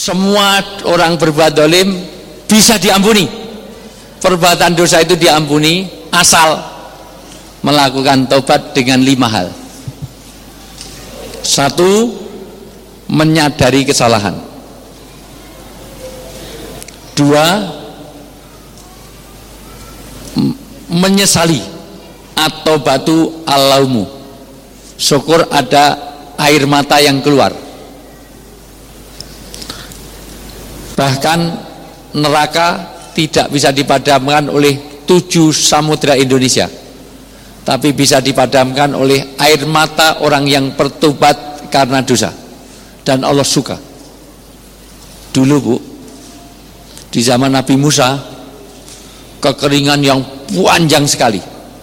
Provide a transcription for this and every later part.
semua orang berbuat zalim bisa diampuni. Perbuatan dosa itu diampuni asal melakukan taubat dengan 5 hal. 1, menyadari kesalahan. 2, menyesali atau batu alaumu, syukur ada air mata yang keluar. Bahkan neraka tidak bisa dipadamkan oleh 7 samudra Indonesia, tapi bisa dipadamkan oleh air mata orang yang bertobat karena dosa, dan Allah suka. Dulu Bu, di zaman Nabi Musa, kekeringan yang panjang sekali,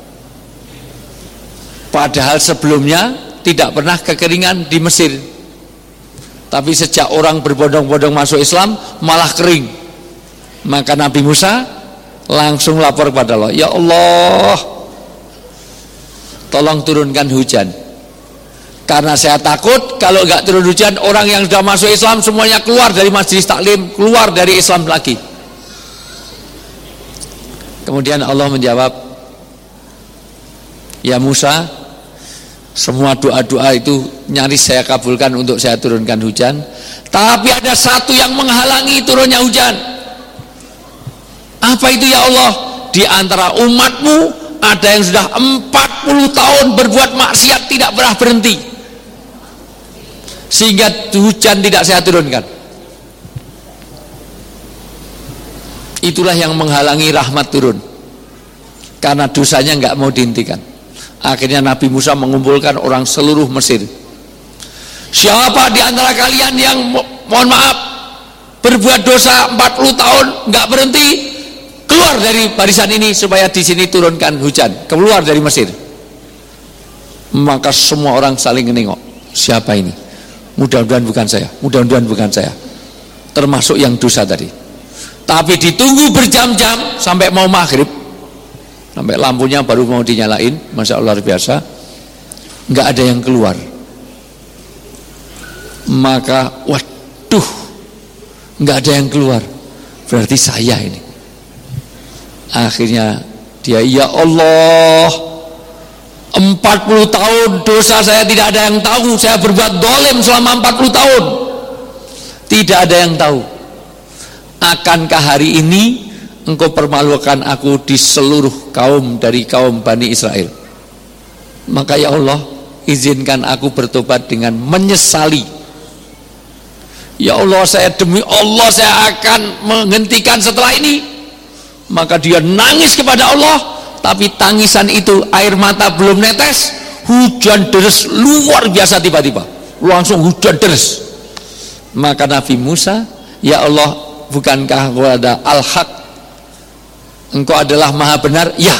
padahal sebelumnya tidak pernah kekeringan di Mesir. Tapi sejak orang berbondong-bondong masuk Islam malah kering. Maka Nabi Musa langsung lapor kepada Allah, ya Allah, tolong turunkan hujan, karena saya takut kalau nggak turun hujan, orang yang sudah masuk Islam semuanya keluar dari majelis taklim, keluar dari Islam lagi. Kemudian Allah menjawab, ya Musa, semua doa-doa itu nyaris saya kabulkan untuk saya turunkan hujan, tapi ada satu yang menghalangi turunnya hujan. Apa itu ya Allah? Di antara umatmu ada yang sudah 40 tahun berbuat maksiat tidak pernah berhenti, sehingga hujan tidak saya turunkan. Itulah yang menghalangi rahmat turun, karena dosanya nggak mau dihentikan. Akhirnya Nabi Musa mengumpulkan orang seluruh Mesir. Siapa di antara kalian yang mohon maaf berbuat dosa 40 tahun nggak berhenti, keluar dari barisan ini supaya di sini turunkan hujan, keluar dari Mesir. Maka semua orang saling menengok, siapa ini? Mudah-mudahan bukan saya, mudah-mudahan bukan saya. Termasuk yang dosa tadi. Tapi ditunggu berjam-jam sampai mau maghrib, sampai lampunya baru mau dinyalain, Masya Allah luar biasa, nggak ada yang keluar. Maka waduh, nggak ada yang keluar, berarti saya ini. Akhirnya dia, ya Allah, 40 tahun dosa saya tidak ada yang tahu, saya berbuat dolim selama 40 tahun, tidak ada yang tahu. Akankah hari ini engkau permalukan aku di seluruh kaum dari kaum Bani Israel? Maka ya Allah, izinkan aku bertobat dengan menyesali. Ya Allah, saya demi Allah saya akan menghentikan setelah ini. Maka dia nangis kepada Allah, tapi tangisan itu air mata belum netes, hujan deras luar biasa tiba-tiba, langsung hujan deras. Maka Nabi Musa, ya Allah, bukankah engkau ada al-haq, engkau adalah maha benar? Ya.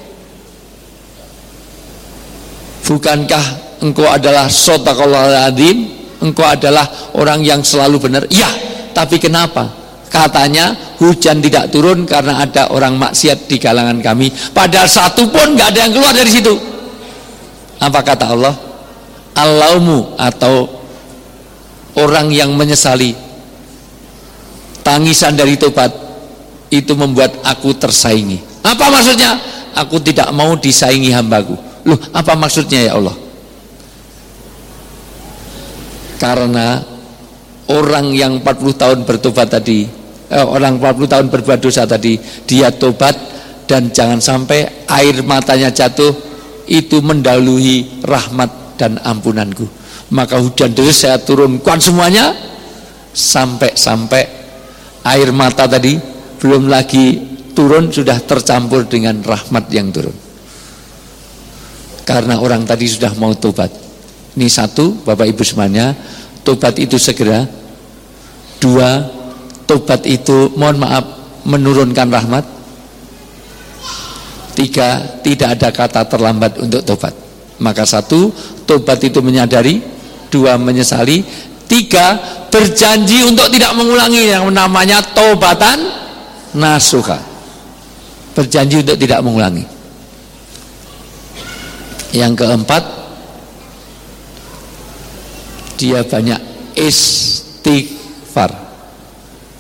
Bukankah engkau adalah shadaqallahul adzim, engkau adalah orang yang selalu benar? Ya. Tapi kenapa katanya hujan tidak turun karena ada orang maksiat di kalangan kami, padahal satu pun nggak ada yang keluar dari situ? Apa kata Allah? Allaumu, atau orang yang menyesali, tangisan dari tobat itu membuat aku tersaingi. Apa maksudnya? Aku tidak mau disaingi hambaku. Loh, apa maksudnya ya Allah? Karena orang yang 40 tahun bertobat tadi, orang 40 tahun berbuat dosa tadi, dia tobat, dan jangan sampai air matanya jatuh itu mendahului rahmat dan ampunanku. Maka hujan deras saya turunkan semuanya, sampai air mata tadi belum lagi turun sudah tercampur dengan rahmat yang turun, karena orang tadi sudah mau tobat. Ini satu, Bapak Ibu semuanya, tobat itu segera. Dua, tobat itu mohon maaf menurunkan rahmat. Tiga, tidak ada kata terlambat untuk tobat. Maka satu, tobat itu menyadari. Dua, menyesali. Tiga, berjanji untuk tidak mengulangi, yang namanya tobatan nasuha, berjanji untuk tidak mengulangi. Yang keempat, dia banyak istighfar.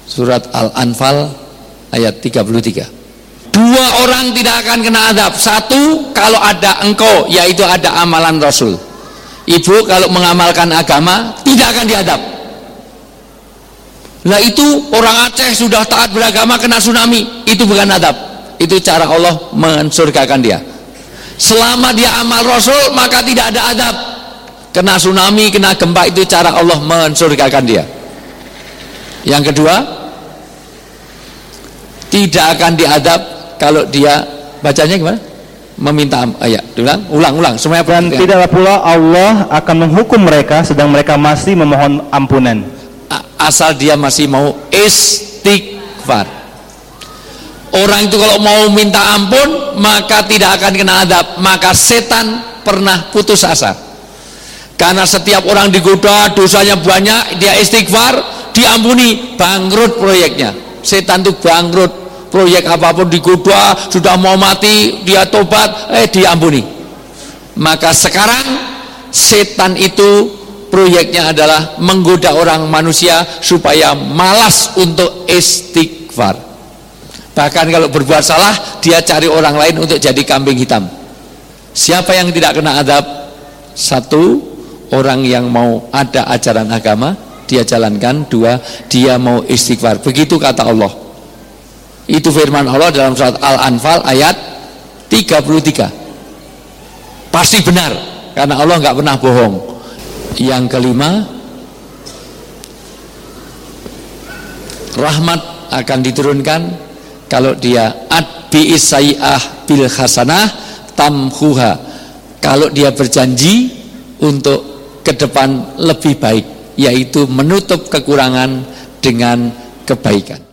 Surat Al-Anfal ayat 33. Dua orang tidak akan kena azab. Satu, kalau ada engkau, yaitu ada amalan Rasul. Ibu kalau mengamalkan agama tidak akan diadab. Nah itu orang Aceh sudah taat beragama kena tsunami, itu bukan adab, itu cara Allah mensurgakan dia. Selama dia amal Rasul maka tidak ada adab. Kena tsunami, kena gempa, itu cara Allah mensurgakan dia. Yang kedua, tidak akan diadab kalau dia, bacanya gimana? Meminta ayat, ulang semuanya. Dan tidaklah pula Allah akan menghukum mereka sedang mereka masih memohon ampunan, asal dia masih mau istighfar. Orang itu kalau mau minta ampun maka tidak akan kena adab. Maka setan pernah putus asa, karena setiap orang digoda dosanya banyak, dia istighfar diampuni, bangkrut proyeknya. Setan itu bangkrut, proyek apapun digoda, sudah mau mati dia tobat, diampuni. Maka sekarang setan itu proyeknya adalah menggoda orang manusia supaya malas untuk istighfar. Bahkan kalau berbuat salah dia cari orang lain untuk jadi kambing hitam. Siapa yang tidak kena azab? Satu, orang yang mau ada ajaran agama dia jalankan. Dua, dia mau istighfar. Begitu kata Allah. Itu firman Allah dalam surat Al-Anfal ayat 33. Pasti benar, karena Allah nggak pernah bohong. Yang kelima, rahmat akan diturunkan kalau dia adbi'is sayi'ah bil hasanah tamhuha. Kalau dia berjanji untuk ke depan lebih baik, yaitu menutup kekurangan dengan kebaikan.